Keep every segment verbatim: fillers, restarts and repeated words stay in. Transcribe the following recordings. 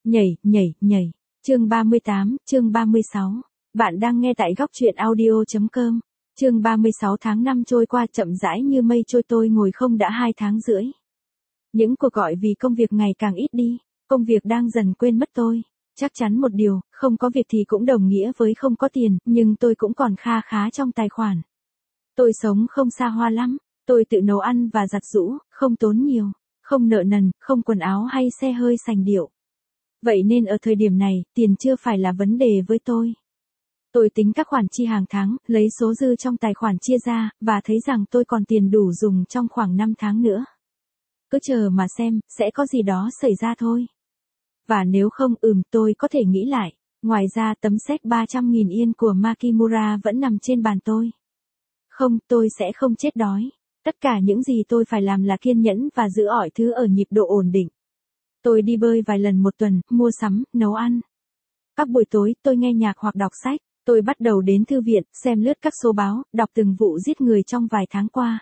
Nhảy, nhảy, nhảy. Chương ba mươi tám, chương ba mươi sáu. Bạn đang nghe tại góc truyện audio.com. Chương ba mươi sáu tháng năm trôi qua chậm rãi như mây trôi, tôi ngồi không đã hai tháng rưỡi. Những cuộc gọi vì công việc ngày càng ít đi, công việc đang dần quên mất tôi. Chắc chắn một điều, không có việc thì cũng đồng nghĩa với không có tiền, nhưng tôi cũng còn kha khá trong tài khoản. Tôi sống không xa hoa lắm, tôi tự nấu ăn và giặt giũ, không tốn nhiều, không nợ nần, không quần áo hay xe hơi sành điệu. Vậy nên ở thời điểm này, tiền chưa phải là vấn đề với tôi. Tôi tính các khoản chi hàng tháng, lấy số dư trong tài khoản chia ra, và thấy rằng tôi còn tiền đủ dùng trong khoảng năm tháng nữa. Cứ chờ mà xem, sẽ có gì đó xảy ra thôi. Và nếu không, ừm, tôi có thể nghĩ lại. Ngoài ra tấm séc ba trăm nghìn yên của Makimura vẫn nằm trên bàn tôi. Không, tôi sẽ không chết đói. Tất cả những gì tôi phải làm là kiên nhẫn và giữ mọi thứ ở nhịp độ ổn định. Tôi đi bơi vài lần một tuần, mua sắm, nấu ăn. Các buổi tối, tôi nghe nhạc hoặc đọc sách. Tôi bắt đầu đến thư viện, xem lướt các số báo, đọc từng vụ giết người trong vài tháng qua.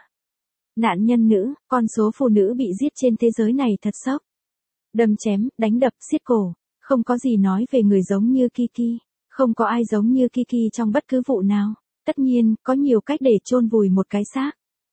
Nạn nhân nữ, con số phụ nữ bị giết trên thế giới này thật sốc. Đâm chém, đánh đập, xiết cổ. Không có gì nói về người giống như Kiki. Không có ai giống như Kiki trong bất cứ vụ nào. Tất nhiên, có nhiều cách để chôn vùi một cái xác.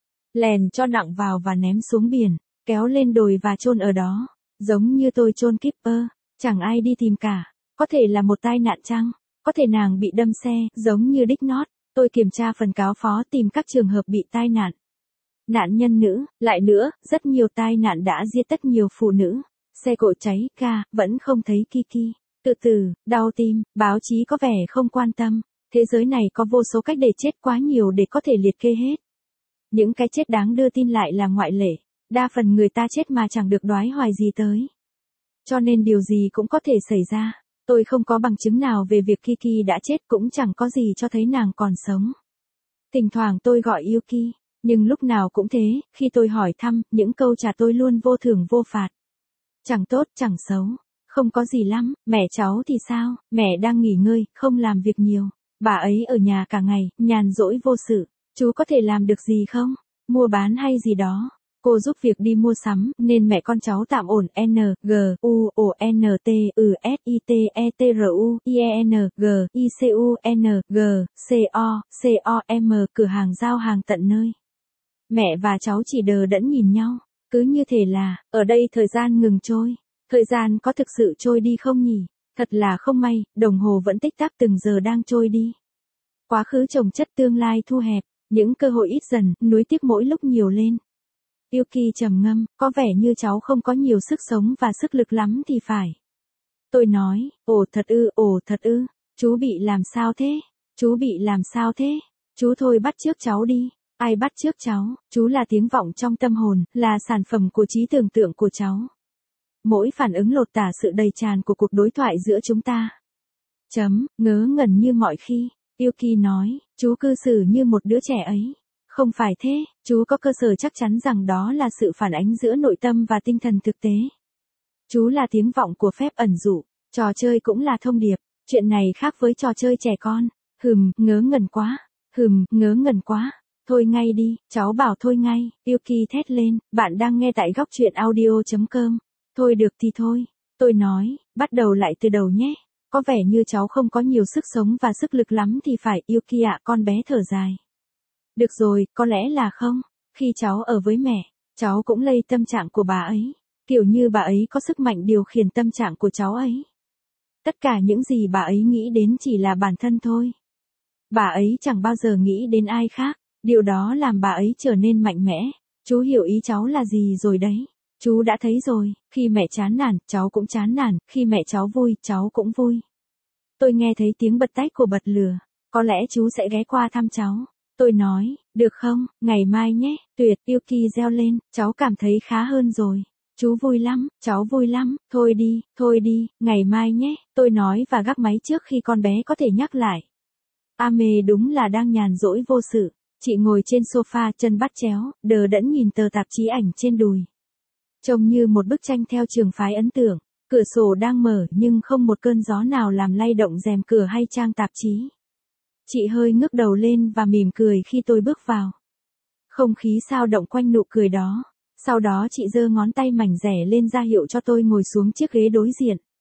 Lèn cho nặng vào và ném xuống biển, kéo lên đồi và chôn ở đó. Giống như tôi chôn Kipper, chẳng ai đi tìm cả. Có thể là một tai nạn chăng? Có thể nàng bị đâm xe, giống như Dick Knott. Tôi kiểm tra phần cáo phó tìm các trường hợp bị tai nạn. Nạn nhân nữ, lại nữa, rất nhiều tai nạn đã giết tất nhiều phụ nữ. Xe cộ cháy, ga, vẫn không thấy Kiki. Tự tử, đau tim, báo chí có vẻ không quan tâm. Thế giới này có vô số cách để chết, quá nhiều để có thể liệt kê hết. Những cái chết đáng đưa tin lại là ngoại lệ. Đa phần người ta chết mà chẳng được đoái hoài gì tới. Cho nên điều gì cũng có thể xảy ra. Tôi không có bằng chứng nào về việc Kiki đã chết, cũng chẳng có gì cho thấy nàng còn sống. Thỉnh thoảng tôi gọi Yuki, nhưng lúc nào cũng thế, khi tôi hỏi thăm, những câu trả tôi luôn vô thưởng vô phạt. Chẳng tốt, chẳng xấu, không có gì lắm. Mẹ cháu thì sao? Mẹ đang nghỉ ngơi, không làm việc nhiều. Bà ấy ở nhà cả ngày, nhàn rỗi vô sự. Chú có thể làm được gì không? Mua bán hay gì đó? Cô giúp việc đi mua sắm, nên mẹ con cháu tạm ổn. N, G, U, O, N, T, U, S, I, T, E, T, R, U, I, E, N, G, I, C, U, N, G, C, O, C, O, M, cửa hàng giao hàng tận nơi. Mẹ và cháu chỉ đờ đẫn nhìn nhau, cứ như thể là, ở đây thời gian ngừng trôi. Thời gian có thực sự trôi đi không nhỉ? Thật là không may, đồng hồ vẫn tích tắc từng giờ đang trôi đi. Quá khứ chồng chất, tương lai thu hẹp, những cơ hội ít dần, nuối tiếc mỗi lúc nhiều lên. Yuki trầm ngâm, có vẻ như cháu không có nhiều sức sống và sức lực lắm thì phải. Tôi nói, ồ thật ư, ồ thật ư, chú bị làm sao thế? Chú bị làm sao thế? Chú thôi bắt chước cháu đi. Ai bắt chước cháu? Chú là tiếng vọng trong tâm hồn, là sản phẩm của trí tưởng tượng của cháu. Mỗi phản ứng lột tả sự đầy tràn của cuộc đối thoại giữa chúng ta. Chấm, ngớ ngẩn như mọi khi. Yuki nói, chú cư xử như một đứa trẻ ấy. Không phải thế, chú có cơ sở chắc chắn rằng đó là sự phản ánh giữa nội tâm và tinh thần thực tế. Chú là tiếng vọng của phép ẩn dụ, trò chơi cũng là thông điệp, chuyện này khác với trò chơi trẻ con. Hừm, ngớ ngẩn quá, hừm, ngớ ngẩn quá, thôi ngay đi, cháu bảo thôi ngay. Yuki thét lên, bạn đang nghe tại góc truyện audio.com. Thôi được thì thôi, tôi nói, bắt đầu lại từ đầu nhé. Có vẻ như cháu không có nhiều sức sống và sức lực lắm thì phải. Yuki ạ, con bé thở dài. Được rồi, có lẽ là không. Khi cháu ở với mẹ, cháu cũng lây tâm trạng của bà ấy. Kiểu như bà ấy có sức mạnh điều khiển tâm trạng của cháu ấy. Tất cả những gì bà ấy nghĩ đến chỉ là bản thân thôi. Bà ấy chẳng bao giờ nghĩ đến ai khác. Điều đó làm bà ấy trở nên mạnh mẽ. Chú hiểu ý cháu là gì rồi đấy. Chú đã thấy rồi, khi mẹ chán nản, cháu cũng chán nản. Khi mẹ cháu vui, cháu cũng vui. Tôi nghe thấy tiếng bật tách của bật lửa. Có lẽ chú sẽ ghé qua thăm cháu. Tôi nói, được không, ngày mai nhé. Tuyệt, Yuki reo lên, cháu cảm thấy khá hơn rồi. Chú vui lắm, cháu vui lắm, thôi đi, thôi đi, ngày mai nhé. Tôi nói và gác máy trước khi con bé có thể nhắc lại. Ame đúng là đang nhàn rỗi vô sự. Chị ngồi trên sofa, chân bắt chéo, đờ đẫn nhìn tờ tạp chí ảnh trên đùi. Trông như một bức tranh theo trường phái ấn tượng. Cửa sổ đang mở nhưng không một cơn gió nào làm lay động rèm cửa hay trang tạp chí. Chị hơi ngước đầu lên và mỉm cười khi tôi bước vào. Không khí sao động quanh nụ cười đó. Sau đó chị giơ ngón tay mảnh rẻ lên ra hiệu cho tôi ngồi xuống chiếc ghế đối diện.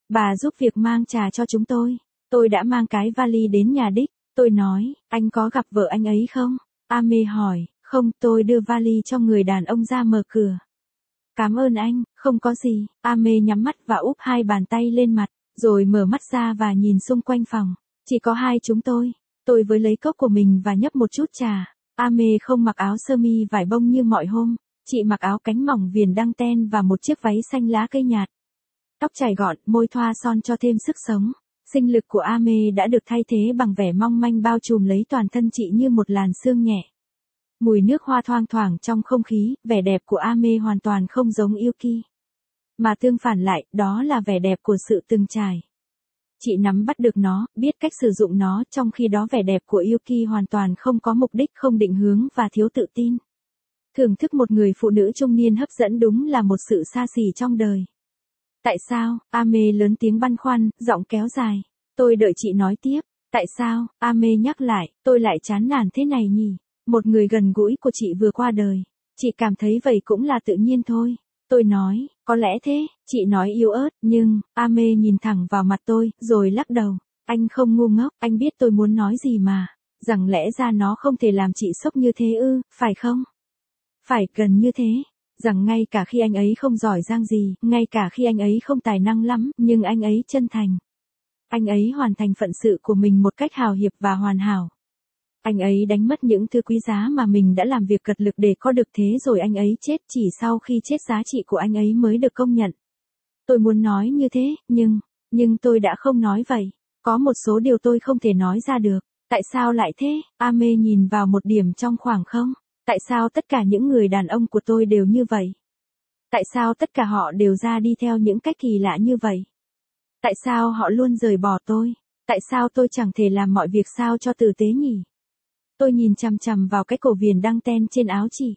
Bà giúp việc mang trà cho chúng tôi. Tôi đã mang cái vali đến nhà đích. Tôi nói, anh có gặp vợ anh ấy không? Ame hỏi, không, tôi đưa vali cho người đàn ông ra mở cửa. Cảm ơn anh, không có gì. Ame nhắm mắt và úp hai bàn tay lên mặt, rồi mở mắt ra và nhìn xung quanh phòng. Chỉ có hai chúng tôi. Tôi với lấy cốc của mình và nhấp một chút trà. Ame không mặc áo sơ mi vải bông như mọi hôm. Chị mặc áo cánh mỏng viền đăng ten và một chiếc váy xanh lá cây nhạt. Tóc chải gọn, môi thoa son cho thêm sức sống. Sinh lực của Ame đã được thay thế bằng vẻ mong manh bao trùm lấy toàn thân chị như một làn sương nhẹ. Mùi nước hoa thoang thoảng trong không khí, vẻ đẹp của Ame hoàn toàn không giống Yuki. Mà tương phản lại, đó là vẻ đẹp của sự từng trải. Chị nắm bắt được nó, biết cách sử dụng nó, trong khi đó vẻ đẹp của Yuki hoàn toàn không có mục đích, không định hướng và thiếu tự tin. Thưởng thức một người phụ nữ trung niên hấp dẫn đúng là một sự xa xỉ trong đời. Tại sao? Ame lớn tiếng băn khoăn, giọng kéo dài. Tôi đợi chị nói tiếp. Tại sao? Ame nhắc lại, tôi lại chán nản thế này nhỉ? Một người gần gũi của chị vừa qua đời. Chị cảm thấy vậy cũng là tự nhiên thôi. Tôi nói, có lẽ thế, chị nói yếu ớt, nhưng, Ame nhìn thẳng vào mặt tôi, rồi lắc đầu. Anh không ngu ngốc, anh biết tôi muốn nói gì mà. Rằng lẽ ra nó không thể làm chị sốc như thế ư, phải không? Phải, gần như thế. Rằng ngay cả khi anh ấy không giỏi giang gì, ngay cả khi anh ấy không tài năng lắm, nhưng anh ấy chân thành. Anh ấy hoàn thành phận sự của mình một cách hào hiệp và hoàn hảo. Anh ấy đánh mất những thứ quý giá mà mình đã làm việc cật lực để có được, thế rồi anh ấy chết, chỉ sau khi chết giá trị của anh ấy mới được công nhận. Tôi muốn nói như thế, nhưng, nhưng tôi đã không nói vậy. Có một số điều tôi không thể nói ra được. Tại sao lại thế? Ame nhìn vào một điểm trong khoảng không. Tại sao tất cả những người đàn ông của tôi đều như vậy? Tại sao tất cả họ đều ra đi theo những cách kỳ lạ như vậy? Tại sao họ luôn rời bỏ tôi? Tại sao tôi chẳng thể làm mọi việc sao cho tử tế nhỉ? Tôi nhìn chằm chằm vào cái cổ viền đăng ten trên áo chị.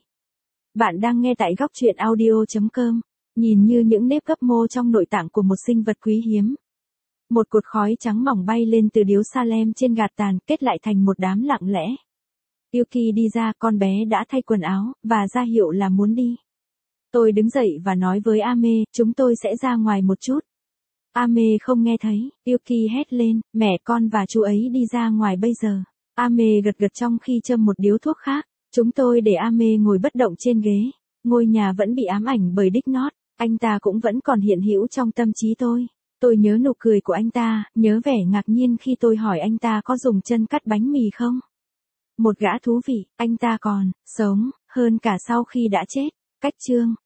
Bạn đang nghe tại góc truyện audio chấm com. Nhìn như những nếp gấp mô trong nội tạng của một sinh vật quý hiếm. Một cột khói trắng mỏng bay lên từ điếu Salem trên gạt tàn, kết lại thành một đám lặng lẽ. Yuki đi ra, con bé đã thay quần áo, và ra hiệu là muốn đi. Tôi đứng dậy và nói với Ame, chúng tôi sẽ ra ngoài một chút. Ame không nghe thấy, Yuki hét lên, mẹ con và chú ấy đi ra ngoài bây giờ. Ame gật gật trong khi châm một điếu thuốc khác. Chúng tôi để Ame ngồi bất động trên ghế. Ngôi nhà vẫn bị ám ảnh bởi Dick Knott, anh ta cũng vẫn còn hiện hữu trong tâm trí tôi. Tôi nhớ nụ cười của anh ta, nhớ vẻ ngạc nhiên khi tôi hỏi anh ta có dùng chân cắt bánh mì không. Một gã thú vị, anh ta còn sống hơn cả sau khi đã chết. Cách chương